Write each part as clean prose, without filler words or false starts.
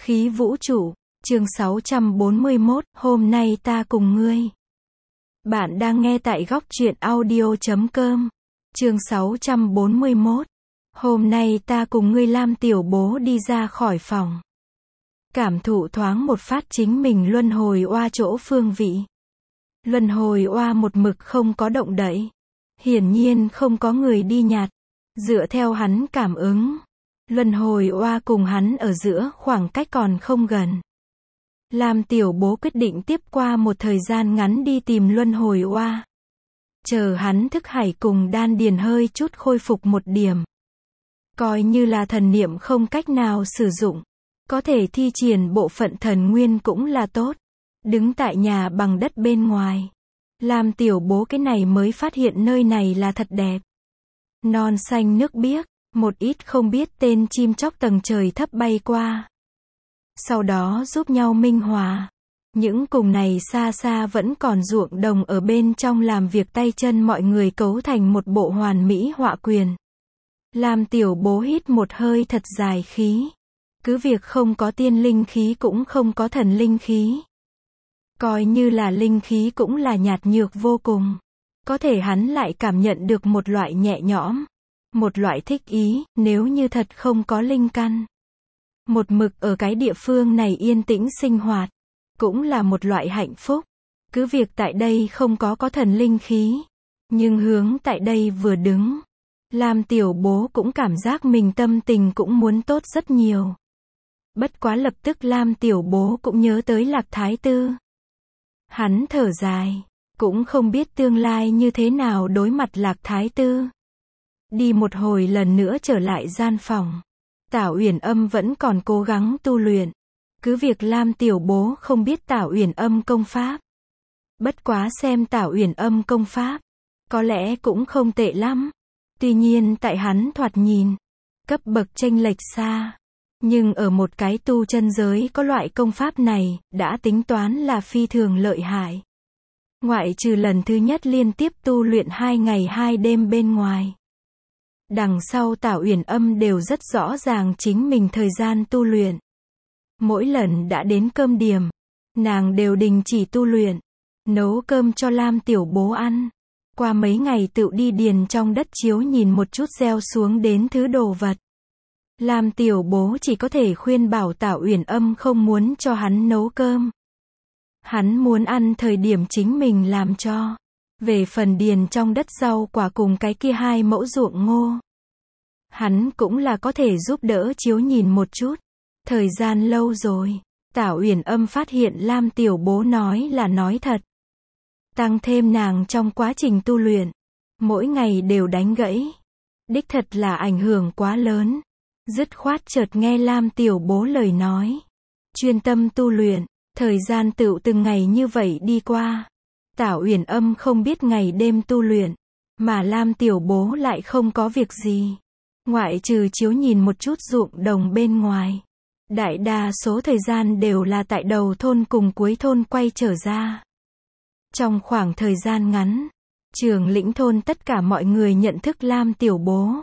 Khí vũ trụ, chương 641, hôm nay ta cùng ngươi. Bạn đang nghe tại góc truyện audio.com. Chương 641. Hôm nay ta cùng ngươi. Lam Tiểu Bố đi ra khỏi phòng. Cảm thụ thoáng một phát chính mình luân hồi oa chỗ phương vị. Luân hồi oa một mực không có động đậy. Hiển nhiên không có người đi nhặt. Dựa theo hắn cảm ứng, luân hồi oa cùng hắn ở giữa khoảng cách còn không gần. Lam Tiểu Bố quyết định tiếp qua một thời gian ngắn đi tìm luân hồi oa. Chờ hắn thức hải cùng đan điền hơi chút khôi phục một điểm. Coi như là thần niệm không cách nào sử dụng. Có thể thi triển bộ phận thần nguyên cũng là tốt. Đứng tại nhà bằng đất bên ngoài. Lam Tiểu Bố cái này mới phát hiện nơi này là thật đẹp. Non xanh nước biếc, một ít không biết tên chim chóc tầng trời thấp bay qua. Sau đó giúp nhau minh hòa. Những cùng này xa xa vẫn còn ruộng đồng ở bên trong làm việc tay chân mọi người cấu thành một bộ hoàn mỹ họa quyền. Lam Tiểu Bố hít một hơi thật dài khí. Cứ việc không có tiên linh khí cũng không có thần linh khí. Coi như là linh khí cũng là nhạt nhược vô cùng. Có thể hắn lại cảm nhận được một loại nhẹ nhõm. Một loại thích ý, nếu như thật không có linh căn. Một mực ở cái địa phương này yên tĩnh sinh hoạt. Cũng là một loại hạnh phúc. Cứ việc tại đây không có thần linh khí. Nhưng hướng tại đây vừa đứng. Lam Tiểu Bố cũng cảm giác mình tâm tình cũng muốn tốt rất nhiều. Bất quá lập tức Lam Tiểu Bố cũng nhớ tới Lạc Thái Tư. Hắn thở dài. Cũng không biết tương lai như thế nào đối mặt Lạc Thái Tư. Đi một hồi lần nữa trở lại gian phòng. Tảo Uyển Âm vẫn còn cố gắng tu luyện. Cứ việc Lam Tiểu Bố không biết Tảo Uyển Âm công pháp. Bất quá xem Tảo Uyển Âm công pháp. Có lẽ cũng không tệ lắm. Tuy nhiên tại hắn thoạt nhìn. Cấp bậc chênh lệch xa. Nhưng ở một cái tu chân giới có loại công pháp này, đã tính toán là phi thường lợi hại. Ngoại trừ lần thứ nhất liên tiếp tu luyện 2 ngày 2 đêm bên ngoài. Đằng sau Tảo Uyển Âm đều rất rõ ràng chính mình thời gian tu luyện. Mỗi lần đã đến cơm điểm, nàng đều đình chỉ tu luyện, nấu cơm cho Lam Tiểu Bố ăn. Qua mấy ngày tự đi điền trong đất chiếu nhìn một chút gieo xuống đến thứ đồ vật. Lam Tiểu Bố chỉ có thể khuyên bảo Tảo Uyển Âm không muốn cho hắn nấu cơm. Hắn muốn ăn thời điểm chính mình làm cho. Về phần điền trong đất rau quả cùng cái kia 2 mẫu ruộng ngô. Hắn cũng là có thể giúp đỡ chiếu nhìn một chút. Thời gian lâu rồi, Tảo Uyển Âm phát hiện Lam Tiểu Bố nói là nói thật. Tăng thêm nàng trong quá trình tu luyện. Mỗi ngày đều đánh gãy. Đích thật là ảnh hưởng quá lớn. Dứt khoát chợt nghe Lam Tiểu Bố lời nói. Chuyên tâm tu luyện. Thời gian tựu từng ngày như vậy đi qua. Tảo Uyển Âm không biết ngày đêm tu luyện. Mà Lam Tiểu Bố lại không có việc gì. Ngoại trừ chiếu nhìn một chút ruộng đồng bên ngoài. Đại đa số thời gian đều là tại đầu thôn cùng cuối thôn quay trở ra. Trong khoảng thời gian ngắn, trưởng lĩnh thôn tất cả mọi người nhận thức Lam Tiểu Bố.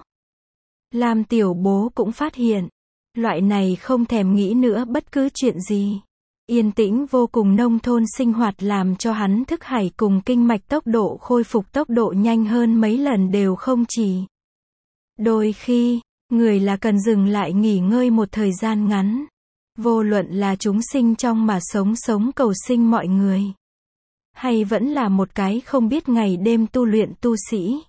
Lam Tiểu Bố cũng phát hiện. Loại này không thèm nghĩ nữa bất cứ chuyện gì. Yên tĩnh vô cùng nông thôn sinh hoạt làm cho hắn thức hải cùng kinh mạch tốc độ khôi phục tốc độ nhanh hơn mấy lần đều không chỉ. Đôi khi, người là cần dừng lại nghỉ ngơi một thời gian ngắn. Vô luận là chúng sinh trong mà sống cầu sinh mọi người. Hay vẫn là một cái không biết ngày đêm tu luyện tu sĩ.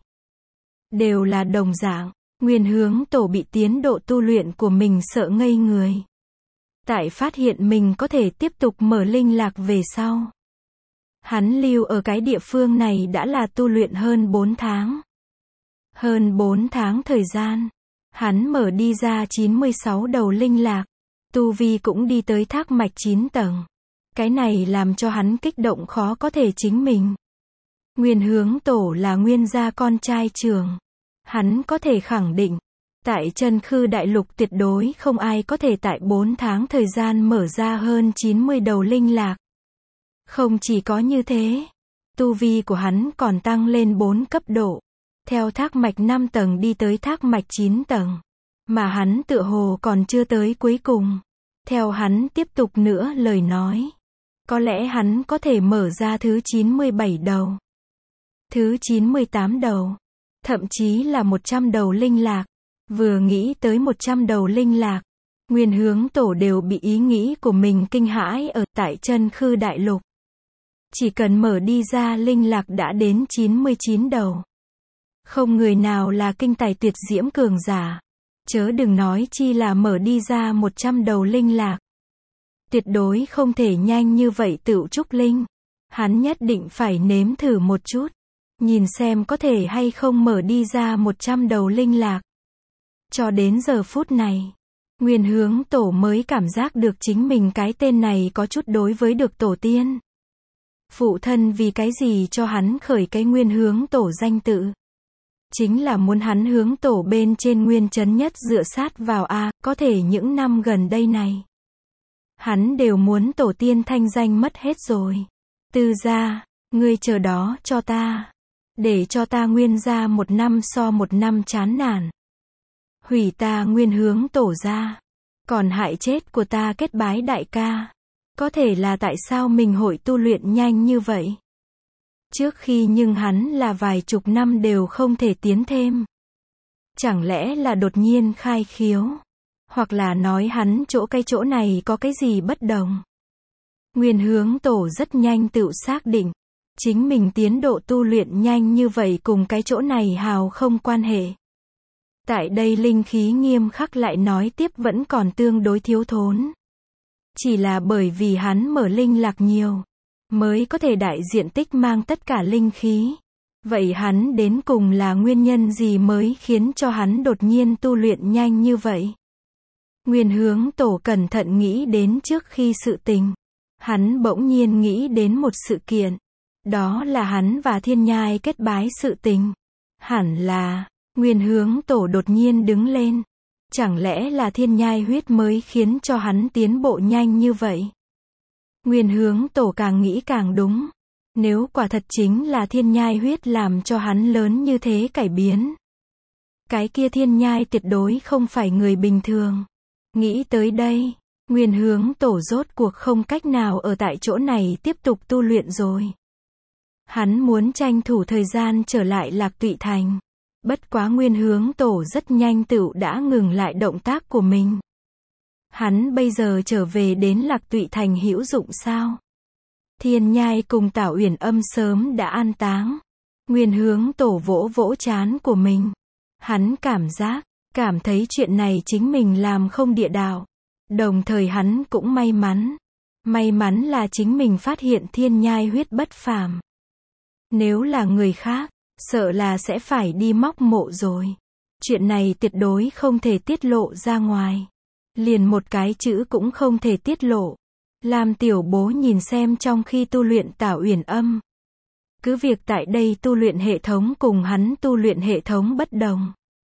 Đều là đồng dạng, Nguyên Hướng Tổ bị tiến độ tu luyện của mình sợ ngây người. Tại phát hiện mình có thể tiếp tục mở linh lạc về sau. Hắn lưu ở cái địa phương này đã là tu luyện hơn 4 tháng. Hơn 4 tháng thời gian, hắn mở đi ra 96 đầu linh lạc. Tu vi cũng đi tới thác mạch 9 tầng. Cái này làm cho hắn kích động khó có thể chính mình. Nguyên Hướng Tổ là Nguyên gia con trai trưởng. Hắn có thể khẳng định. Tại Chân Khư Đại Lục tuyệt đối không ai có thể tại 4 tháng thời gian mở ra hơn 90 đầu linh lạc. Không chỉ có như thế, tu vi của hắn còn tăng lên 4 cấp độ. Theo thác mạch 5 tầng đi tới thác mạch 9 tầng. Mà hắn tựa hồ còn chưa tới cuối cùng. Theo hắn tiếp tục nữa lời nói. Có lẽ hắn có thể mở ra thứ 97 đầu. Thứ 98 đầu. Thậm chí là 100 đầu linh lạc. Vừa nghĩ tới 100 đầu linh lạc. Nguyên Hướng Tổ đều bị ý nghĩ của mình kinh hãi ở tại Chân Khư Đại Lục. Chỉ cần mở đi ra linh lạc đã đến 99 đầu. Không người nào là kinh tài tuyệt diễm cường giả. Chớ đừng nói chi là mở đi ra 100 đầu linh lạc. Tuyệt đối không thể nhanh như vậy tựu trúc linh. Hắn nhất định phải nếm thử một chút. Nhìn xem có thể hay không mở đi ra 100 đầu linh lạc. Cho đến giờ phút này, Nguyên Hướng Tổ mới cảm giác được chính mình cái tên này có chút đối với được tổ tiên. Phụ thân vì cái gì cho hắn khởi cái Nguyên Hướng Tổ danh tự? Chính là muốn hắn hướng tổ bên trên nguyên chấn nhất dựa sát vào có thể những năm gần đây này. Hắn đều muốn tổ tiên thanh danh mất hết rồi. Tư gia, ngươi chờ đó cho ta. Để cho ta nguyên gia một năm so một năm chán nản. Hủy ta Nguyên Hướng Tổ ra. Còn hại chết của ta Kết Bái đại ca. Có thể là tại sao mình hội tu luyện nhanh như vậy? Trước khi nhưng hắn là vài chục năm đều không thể tiến thêm. Chẳng lẽ là đột nhiên khai khiếu? Hoặc là nói hắn chỗ này có cái gì bất đồng? Nguyên Hướng Tổ rất nhanh tự xác định. Chính mình tiến độ tu luyện nhanh như vậy cùng cái chỗ này hào không quan hệ. Tại đây linh khí nghiêm khắc lại nói tiếp vẫn còn tương đối thiếu thốn. Chỉ là bởi vì hắn mở linh lạc nhiều. Mới có thể đại diện tích mang tất cả linh khí. Vậy hắn đến cùng là nguyên nhân gì mới khiến cho hắn đột nhiên tu luyện nhanh như vậy? Nguyên Hướng Tổ cẩn thận nghĩ đến trước khi sự tình. Hắn bỗng nhiên nghĩ đến một sự kiện. Đó là hắn và Thiên Nhai kết bái sự tình. Hẳn là, Nguyên Hướng Tổ đột nhiên đứng lên. Chẳng lẽ là Thiên Nhai huyết mới khiến cho hắn tiến bộ nhanh như vậy? Nguyên Hướng Tổ càng nghĩ càng đúng. Nếu quả thật chính là Thiên Nhai huyết làm cho hắn lớn như thế cải biến. Cái kia Thiên Nhai tuyệt đối không phải người bình thường. Nghĩ tới đây, Nguyên Hướng Tổ rốt cuộc không cách nào ở tại chỗ này tiếp tục tu luyện rồi. Hắn muốn tranh thủ thời gian trở lại Lạc Tụy Thành. Bất quá Nguyên Hướng Tổ rất nhanh tựu đã ngừng lại động tác của mình. Hắn bây giờ trở về đến Lạc Tụy Thành hữu dụng sao? Thiên Nhai cùng Tảo Uyển Âm sớm đã an táng. Nguyên Hướng Tổ vỗ vỗ trán của mình. Hắn cảm thấy chuyện này chính mình làm không địa đạo. Đồng thời hắn cũng may mắn. May mắn là chính mình phát hiện Thiên Nhai huyết bất phàm. Nếu là người khác, sợ là sẽ phải đi móc mộ rồi. Chuyện này tuyệt đối không thể tiết lộ ra ngoài. Liền một cái chữ cũng không thể tiết lộ. Lam Tiểu Bố nhìn xem trong khi tu luyện Tảo Uyển Âm. Cứ việc tại đây tu luyện hệ thống cùng hắn tu luyện hệ thống bất đồng.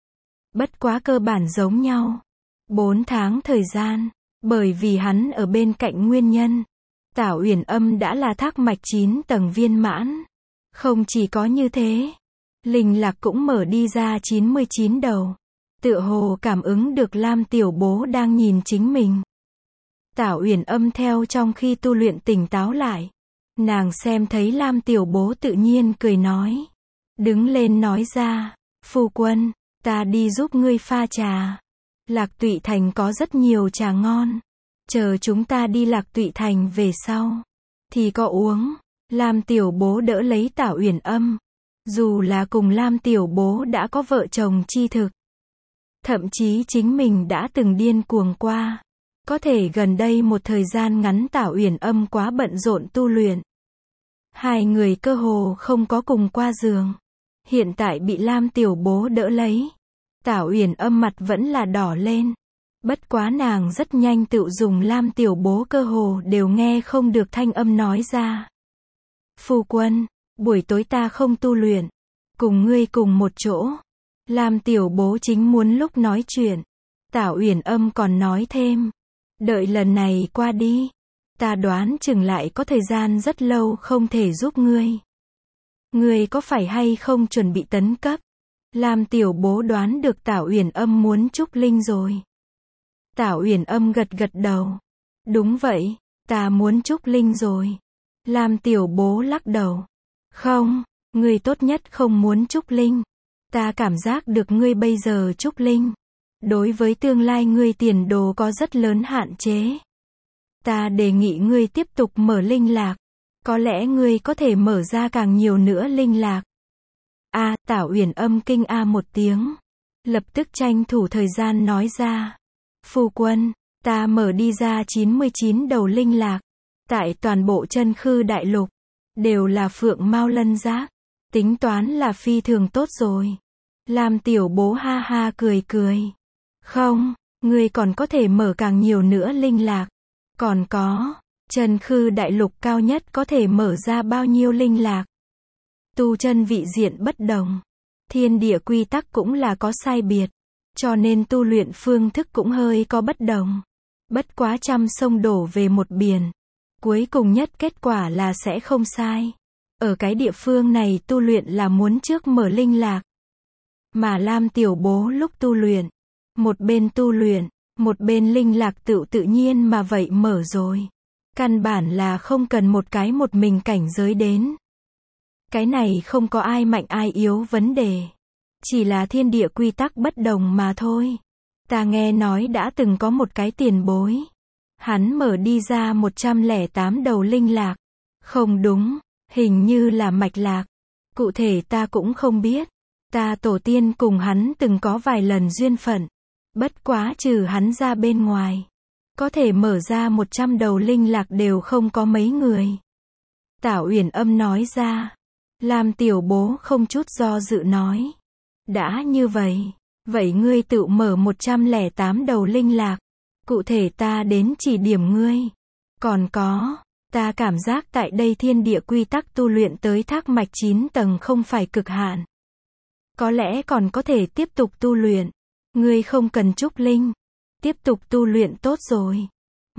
Bất quá cơ bản giống nhau. 4 tháng thời gian, bởi vì hắn ở bên cạnh nguyên nhân. Tảo Uyển Âm đã là thác mạch 9 tầng viên mãn. Không chỉ có như thế, linh lạc cũng mở đi ra 99 đầu. Tựa hồ cảm ứng được Lam Tiểu Bố đang nhìn chính mình. Tảo Uyển Âm theo trong khi tu luyện tỉnh táo lại. Nàng xem thấy Lam Tiểu Bố tự nhiên cười nói. Đứng lên nói ra, phu quân, ta đi giúp ngươi pha trà. Lạc Tụy Thành có rất nhiều trà ngon. Chờ chúng ta đi Lạc Tụy Thành về sau. Thì có uống. Lam Tiểu Bố đỡ lấy Tảo Uyển Âm. Dù là cùng Lam Tiểu Bố đã có vợ chồng chi thực. Thậm chí chính mình đã từng điên cuồng qua. Có thể gần đây một thời gian ngắn Tảo Uyển Âm quá bận rộn tu luyện. Hai người cơ hồ không có cùng qua giường. Hiện tại bị Lam Tiểu Bố đỡ lấy. Tảo Uyển Âm mặt vẫn là đỏ lên. Bất quá nàng rất nhanh tự dùng Lam Tiểu Bố cơ hồ đều nghe không được thanh âm nói ra. Phu quân, buổi tối ta không tu luyện. Cùng ngươi cùng một chỗ. Lam Tiểu Bố chính muốn lúc nói chuyện. Tảo Uyển Âm còn nói thêm. Đợi lần này qua đi. Ta đoán chừng lại có thời gian rất lâu không thể giúp ngươi. Ngươi có phải hay không chuẩn bị tấn cấp? Lam Tiểu Bố đoán được Tảo Uyển Âm muốn trúc linh rồi. Tảo Uyển Âm gật gật đầu. Đúng vậy, ta muốn trúc linh rồi. Lam tiểu bố lắc đầu. Không, ngươi tốt nhất không muốn trúc linh. Ta cảm giác được ngươi bây giờ trúc linh. Đối với tương lai ngươi tiền đồ có rất lớn hạn chế. Ta đề nghị ngươi tiếp tục mở linh lạc. Có lẽ ngươi có thể mở ra càng nhiều nữa linh lạc. Tảo Uyển Âm kinh một tiếng. Lập tức tranh thủ thời gian nói ra. Phu quân, ta mở đi ra 99 đầu linh lạc. Tại toàn bộ Chân Khư Đại Lục. Đều là phượng mao lân giác. Tính toán là phi thường tốt rồi. Lam tiểu bố ha ha cười cười. Không, ngươi còn có thể mở càng nhiều nữa linh lạc. Còn có, Chân Khư Đại Lục cao nhất có thể mở ra bao nhiêu linh lạc. Tu chân vị diện bất đồng. Thiên địa quy tắc cũng là có sai biệt. Cho nên tu luyện phương thức cũng hơi có bất đồng. Bất quá trăm sông đổ về một biển. Cuối cùng nhất kết quả là sẽ không sai. Ở cái địa phương này tu luyện là muốn trước mở linh lạc. Mà Lam tiểu bố lúc tu luyện. Một bên tu luyện, một bên linh lạc tự nhiên mà vậy mở rồi. Căn bản là không cần một mình cảnh giới đến. Cái này không có ai mạnh ai yếu vấn đề. Chỉ là thiên địa quy tắc bất đồng mà thôi. Ta nghe nói đã từng có một cái tiền bối. Hắn mở đi ra 108 đầu linh lạc. Không đúng, hình như là mạch lạc. Cụ thể ta cũng không biết. Ta tổ tiên cùng hắn từng có vài lần duyên phận. Bất quá trừ hắn ra bên ngoài. Có thể mở ra 100 đầu linh lạc đều không có mấy người. Tảo Uyển Âm nói ra. Lam tiểu bố không chút do dự nói. Đã như vậy, vậy ngươi tự mở 108 đầu linh lạc. Cụ thể ta đến chỉ điểm ngươi. Còn có, ta cảm giác tại đây thiên địa quy tắc tu luyện tới thác mạch 9 tầng không phải cực hạn. Có lẽ còn có thể tiếp tục tu luyện. Ngươi không cần trúc linh. Tiếp tục tu luyện tốt rồi.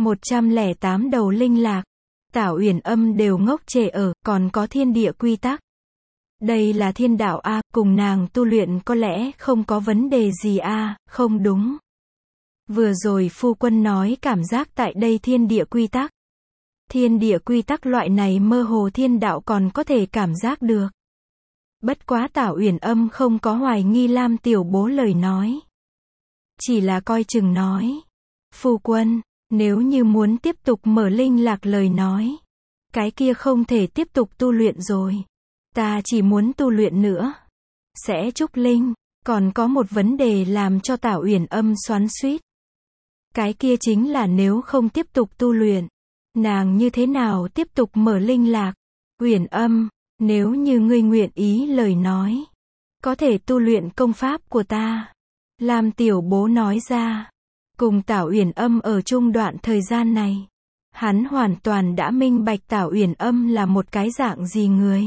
108 đầu linh lạc. Tảo Uyển Âm đều ngốc trệ ở, còn có thiên địa quy tắc. Đây là thiên đạo cùng nàng tu luyện có lẽ không có vấn đề gì không đúng. Vừa rồi phu quân nói cảm giác tại đây thiên địa quy tắc. Thiên địa quy tắc loại này mơ hồ thiên đạo còn có thể cảm giác được. Bất quá Tảo Uyển Âm không có hoài nghi Lam tiểu bố lời nói. Chỉ là coi chừng nói. Phu quân, nếu như muốn tiếp tục mở linh lạc lời nói. Cái kia không thể tiếp tục tu luyện rồi. Ta chỉ muốn tu luyện nữa. Sẽ trúc linh. Còn có một vấn đề làm cho Tảo Uyển Âm xoắn xuýt. Cái kia chính là nếu không tiếp tục tu luyện. Nàng như thế nào tiếp tục mở linh lạc. Uyển Âm, nếu như ngươi nguyện ý lời nói. Có thể tu luyện công pháp của ta. Lam tiểu bố nói ra. Cùng Tảo Uyển Âm ở chung đoạn thời gian này. Hắn hoàn toàn đã minh bạch Tảo Uyển Âm là một cái dạng gì người.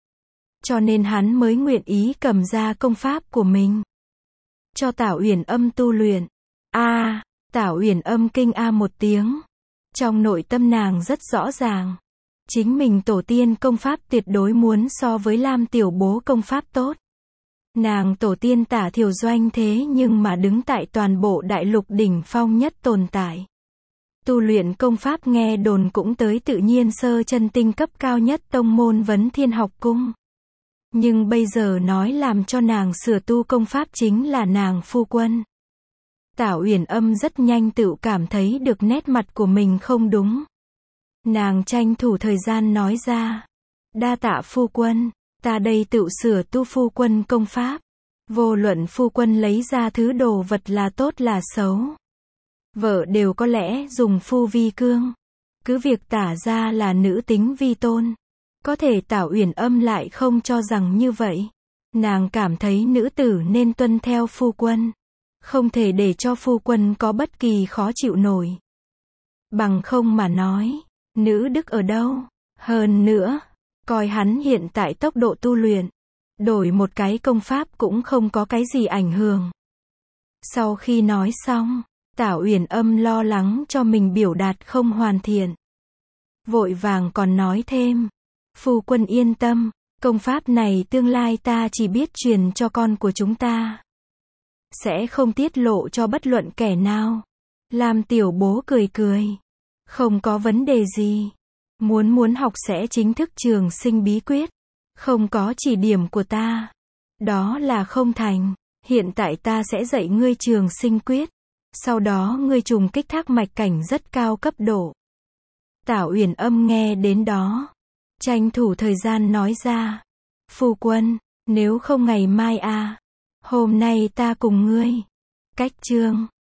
Cho nên hắn mới nguyện ý cầm ra công pháp của mình. Cho Tảo Uyển Âm tu luyện. Tảo Uyển Âm kinh một tiếng. Trong nội tâm nàng rất rõ ràng. Chính mình tổ tiên công pháp tuyệt đối muốn so với Lam tiểu bố công pháp tốt. Nàng tổ tiên Tả Thiểu Doanh thế nhưng mà đứng tại toàn bộ đại lục đỉnh phong nhất tồn tại. Tu luyện công pháp nghe đồn cũng tới tự nhiên sơ chân tinh cấp cao nhất tông môn Vấn Thiên Học Cung. Nhưng bây giờ nói làm cho nàng sửa tu công pháp chính là nàng phu quân. Tảo Uyển Âm rất nhanh tự cảm thấy được nét mặt của mình không đúng. Nàng tranh thủ thời gian nói ra. Đa tạ phu quân, ta đây tự sửa tu phu quân công pháp. Vô luận phu quân lấy ra thứ đồ vật là tốt là xấu. Vợ đều có lẽ dùng phu vi cương. Cứ việc tả ra là nữ tính vi tôn. Có thể Tảo Uyển Âm lại không cho rằng như vậy. Nàng cảm thấy nữ tử nên tuân theo phu quân. Không thể để cho phu quân có bất kỳ khó chịu nổi. Bằng không mà nói, nữ đức ở đâu? Hơn nữa, coi hắn hiện tại tốc độ tu luyện. Đổi một cái công pháp cũng không có cái gì ảnh hưởng. Sau khi nói xong, Tảo Uyển Âm lo lắng cho mình biểu đạt không hoàn thiện. Vội vàng còn nói thêm. Phu quân yên tâm, công pháp này tương lai ta chỉ biết truyền cho con của chúng ta. Sẽ không tiết lộ cho bất luận kẻ nào. Lam tiểu bố cười cười. Không có vấn đề gì. Muốn học sẽ chính thức trường sinh bí quyết. Không có chỉ điểm của ta. Đó là không thành. Hiện tại ta sẽ dạy ngươi trường sinh quyết. Sau đó ngươi trùng kích thác mạch cảnh rất cao cấp độ. Tảo Uyển Âm nghe đến đó. Tranh thủ thời gian nói ra. Phu quân, nếu không ngày mai hôm nay ta cùng ngươi. Cách chương